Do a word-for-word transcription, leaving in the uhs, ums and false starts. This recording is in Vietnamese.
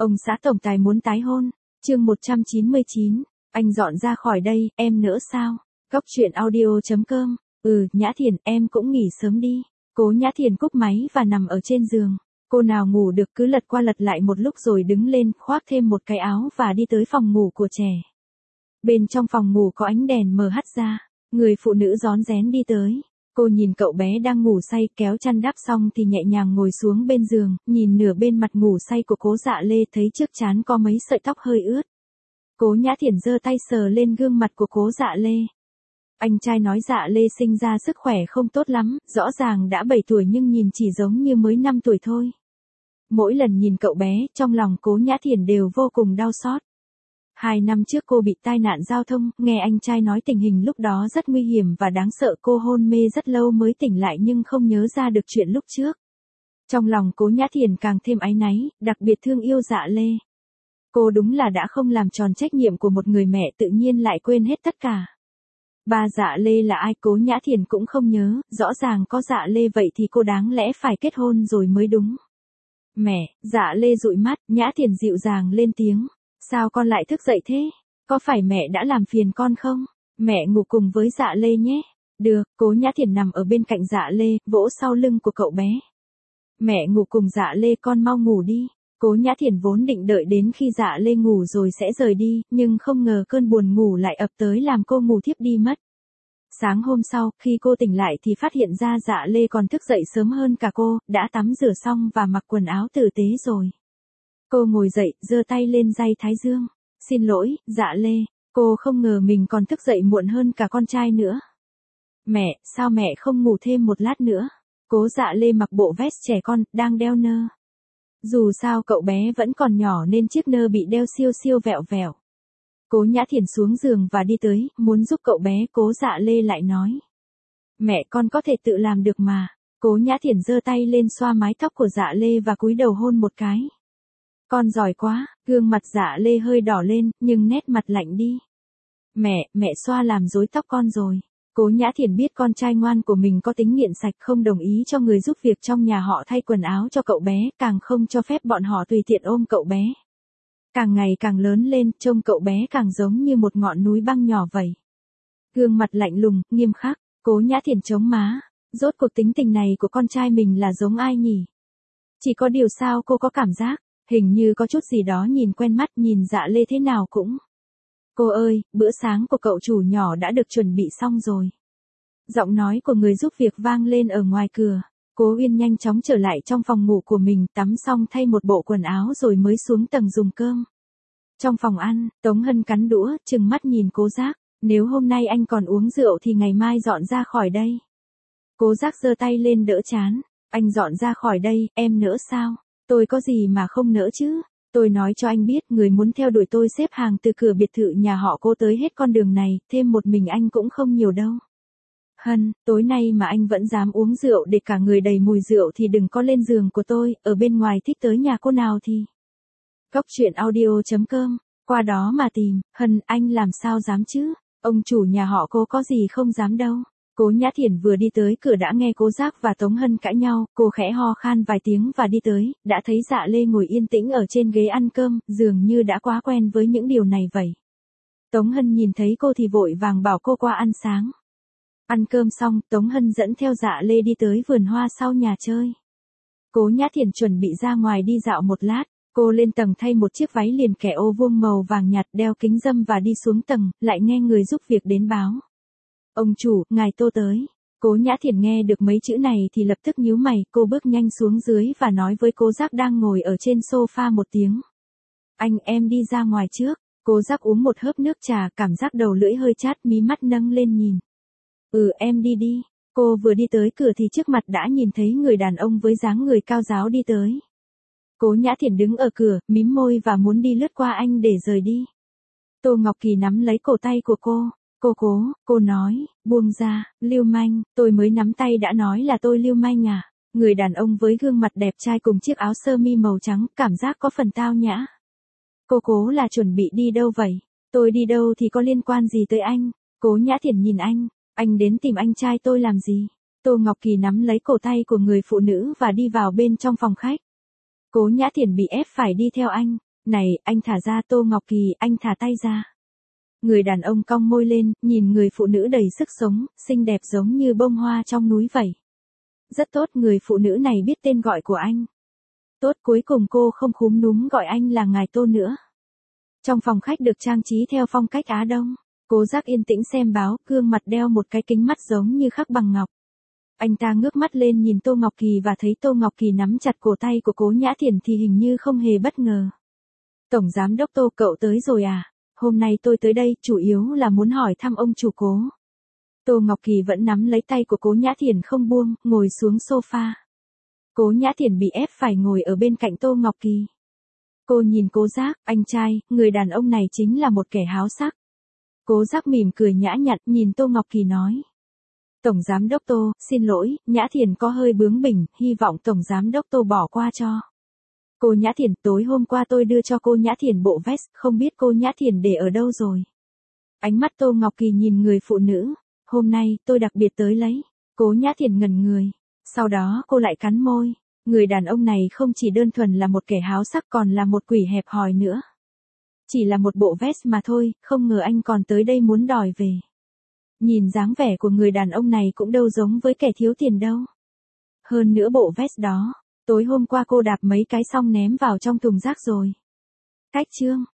Ông xã tổng tài muốn tái hôn. Chương một trăm chín mươi chín. Anh dọn ra khỏi đây, em nữa sao? Góc truyện audio chấm com. Ừ, Nhã Thiền, em cũng nghỉ sớm đi. Cố Nhã Thiền cúp máy và nằm ở trên giường. Cô nào ngủ được cứ lật qua lật lại một lúc rồi đứng lên, khoác thêm một cái áo và đi tới phòng ngủ của trẻ. Bên trong phòng ngủ có ánh đèn mờ hắt ra. Người phụ nữ rón rén đi tới. Cô nhìn cậu bé đang ngủ say, kéo chăn đắp xong thì nhẹ nhàng ngồi xuống bên giường, nhìn nửa bên mặt ngủ say của Cố Dạ Lê, thấy trước trán có mấy sợi tóc hơi ướt. Cố Nhã Thiển giơ tay sờ lên gương mặt của Cố Dạ Lê. Anh trai nói Dạ Lê sinh ra sức khỏe không tốt lắm, rõ ràng đã bảy tuổi nhưng nhìn chỉ giống như mới năm tuổi thôi. Mỗi lần nhìn cậu bé, trong lòng Cố Nhã Thiển đều vô cùng đau xót. Hai năm trước cô bị tai nạn giao thông, nghe anh trai nói tình hình lúc đó rất nguy hiểm và đáng sợ, cô hôn mê rất lâu mới tỉnh lại nhưng không nhớ ra được chuyện lúc trước. Trong lòng Cố Nhã Thiển càng thêm áy náy, đặc biệt thương yêu Dạ Lê. Cô đúng là đã không làm tròn trách nhiệm của một người mẹ, tự nhiên lại quên hết tất cả. Ba Dạ Lê là ai Cố Nhã Thiển cũng không nhớ, rõ ràng có Dạ Lê vậy thì cô đáng lẽ phải kết hôn rồi mới đúng. Mẹ, Dạ Lê dụi mắt, Nhã Thiển dịu dàng lên tiếng. Sao con lại thức dậy thế? Có phải mẹ đã làm phiền con không? Mẹ ngủ cùng với Dạ Lê nhé. Được, Cố Nhã Thiển nằm ở bên cạnh Dạ Lê, vỗ sau lưng của cậu bé. Mẹ ngủ cùng Dạ Lê, con mau ngủ đi. Cố Nhã Thiển vốn định đợi đến khi Dạ Lê ngủ rồi sẽ rời đi, nhưng không ngờ cơn buồn ngủ lại ập tới làm cô ngủ thiếp đi mất. Sáng hôm sau, khi cô tỉnh lại thì phát hiện ra Dạ Lê còn thức dậy sớm hơn cả cô, đã tắm rửa xong và mặc quần áo tử tế rồi. Cô ngồi dậy, giơ tay lên day thái dương. Xin lỗi, Dạ Lê, cô không ngờ mình còn thức dậy muộn hơn cả con trai nữa. Mẹ, sao mẹ không ngủ thêm một lát nữa? Cố Dạ Lê mặc bộ vest trẻ con, đang đeo nơ. Dù sao cậu bé vẫn còn nhỏ nên chiếc nơ bị đeo siêu siêu vẹo vẹo. Cố Nhã Thiển xuống giường và đi tới, muốn giúp cậu bé, Cố Dạ Lê lại nói. Mẹ, con có thể tự làm được mà. Cố Nhã Thiển giơ tay lên xoa mái tóc của Dạ Lê và cúi đầu hôn một cái. Con giỏi quá, gương mặt Dạ Lê hơi đỏ lên, nhưng nét mặt lạnh đi. Mẹ, mẹ xoa làm rối tóc con rồi. Cố Nhã Thiển biết con trai ngoan của mình có tính nghiện sạch, không đồng ý cho người giúp việc trong nhà họ thay quần áo cho cậu bé, càng không cho phép bọn họ tùy tiện ôm cậu bé. Càng ngày càng lớn lên, trông cậu bé càng giống như một ngọn núi băng nhỏ vậy. Gương mặt lạnh lùng, nghiêm khắc, Cố Nhã Thiển chống má. Rốt cuộc tính tình này của con trai mình là giống ai nhỉ? Chỉ có điều sao cô có cảm giác, hình như có chút gì đó nhìn quen mắt, nhìn Dạ Lê thế nào cũng. Cô ơi, bữa sáng của cậu chủ nhỏ đã được chuẩn bị xong rồi. Giọng nói của người giúp việc vang lên ở ngoài cửa. Cố Uyên nhanh chóng trở lại trong phòng ngủ của mình, tắm xong thay một bộ quần áo rồi mới xuống tầng dùng cơm. Trong phòng ăn, Tống Hân cắn đũa, trừng mắt nhìn Cố Giác. Nếu hôm nay anh còn uống rượu thì ngày mai dọn ra khỏi đây. Cố Giác giơ tay lên đỡ chán. Anh dọn ra khỏi đây, em nỡ sao? Tôi có gì mà không nỡ chứ? Tôi nói cho anh biết, người muốn theo đuổi tôi xếp hàng từ cửa biệt thự nhà họ Cố tới hết con đường này, thêm một mình anh cũng không nhiều đâu. Hân, tối nay mà anh vẫn dám uống rượu để cả người đầy mùi rượu thì đừng có lên giường của tôi, ở bên ngoài thích tới nhà cô nào thì. Góc truyện audio chấm com, qua đó mà tìm. Hân, anh làm sao dám chứ? Ông chủ nhà họ Cố có gì không dám đâu. Cố Nhã Thiển vừa đi tới cửa đã nghe Cố Giác và Tống Hân cãi nhau, cô khẽ ho khan vài tiếng và đi tới, đã thấy Dạ Lê ngồi yên tĩnh ở trên ghế ăn cơm, dường như đã quá quen với những điều này vậy. Tống Hân nhìn thấy cô thì vội vàng bảo cô qua ăn sáng. Ăn cơm xong, Tống Hân dẫn theo Dạ Lê đi tới vườn hoa sau nhà chơi. Cố Nhã Thiển chuẩn bị ra ngoài đi dạo một lát, cô lên tầng thay một chiếc váy liền kẻ ô vuông màu vàng nhạt, đeo kính râm và đi xuống tầng, lại nghe người giúp việc đến báo. Ông chủ, ngài Tô tới. Cố Nhã Thiển nghe được mấy chữ này thì lập tức nhíu mày, cô bước nhanh xuống dưới và nói với Cố Giác đang ngồi ở trên sofa một tiếng. Anh, em đi ra ngoài trước. Cố Giác uống một hớp nước trà, cảm giác đầu lưỡi hơi chát, mí mắt nâng lên nhìn. Ừ, em đi đi. Cô vừa đi tới cửa thì trước mặt đã nhìn thấy người đàn ông với dáng người cao ráo đi tới. Cố Nhã Thiển đứng ở cửa, mím môi và muốn đi lướt qua anh để rời đi. Tô Ngọc Kỳ nắm lấy cổ tay của cô. Cô Cố, cô nói, buông ra, lưu manh, tôi mới nắm tay đã nói là tôi lưu manh à? Người đàn ông với gương mặt đẹp trai cùng chiếc áo sơ mi màu trắng, cảm giác có phần tao nhã. Cô Cố là chuẩn bị đi đâu vậy? Tôi đi đâu thì có liên quan gì tới anh? Cố Nhã Thiển nhìn anh, anh đến tìm anh trai tôi làm gì? Tô Ngọc Kỳ nắm lấy cổ tay của người phụ nữ và đi vào bên trong phòng khách. Cố Nhã Thiển bị ép phải đi theo anh. Này, anh thả ra. Tô Ngọc Kỳ, anh thả tay ra. Người đàn ông cong môi lên, nhìn người phụ nữ đầy sức sống, xinh đẹp giống như bông hoa trong núi vậy. Rất tốt, người phụ nữ này biết tên gọi của anh. Tốt, cuối cùng cô không khúm núm gọi anh là ngài Tô nữa. Trong phòng khách được trang trí theo phong cách Á Đông, Cố Giác yên tĩnh xem báo, gương mặt đeo một cái kính mắt giống như khắc bằng ngọc. Anh ta ngước mắt lên nhìn Tô Ngọc Kỳ và thấy Tô Ngọc Kỳ nắm chặt cổ tay của Cố Nhã Thiển thì hình như không hề bất ngờ. Tổng giám đốc Tô, cậu tới rồi à? Hôm nay tôi tới đây chủ yếu là muốn hỏi thăm ông chủ Cố. Tô Ngọc Kỳ vẫn nắm lấy tay của Cố Nhã Thiển không buông, ngồi xuống sofa. Cố Nhã Thiển bị ép phải ngồi ở bên cạnh Tô Ngọc Kỳ. Cô nhìn Cố Giác, anh trai, người đàn ông này chính là một kẻ háo sắc. Cố Giác mỉm cười nhã nhặn nhìn Tô Ngọc Kỳ nói. Tổng giám đốc Tô, xin lỗi, Nhã Thiển có hơi bướng bỉnh, hy vọng tổng giám đốc Tô bỏ qua cho. Cô Nhã Thiển, tối hôm qua tôi đưa cho cô Nhã Thiển bộ vest, không biết cô Nhã Thiển để ở đâu rồi. Ánh mắt Tô Ngọc Kỳ nhìn người phụ nữ. Hôm nay, tôi đặc biệt tới lấy. Cố Nhã Thiển ngẩn người. Sau đó cô lại cắn môi. Người đàn ông này không chỉ đơn thuần là một kẻ háo sắc còn là một quỷ hẹp hòi nữa. Chỉ là một bộ vest mà thôi, không ngờ anh còn tới đây muốn đòi về. Nhìn dáng vẻ của người đàn ông này cũng đâu giống với kẻ thiếu tiền đâu. Hơn nữa bộ vest đó, tối hôm qua cô đạp mấy cái xong ném vào trong thùng rác rồi. Cách chương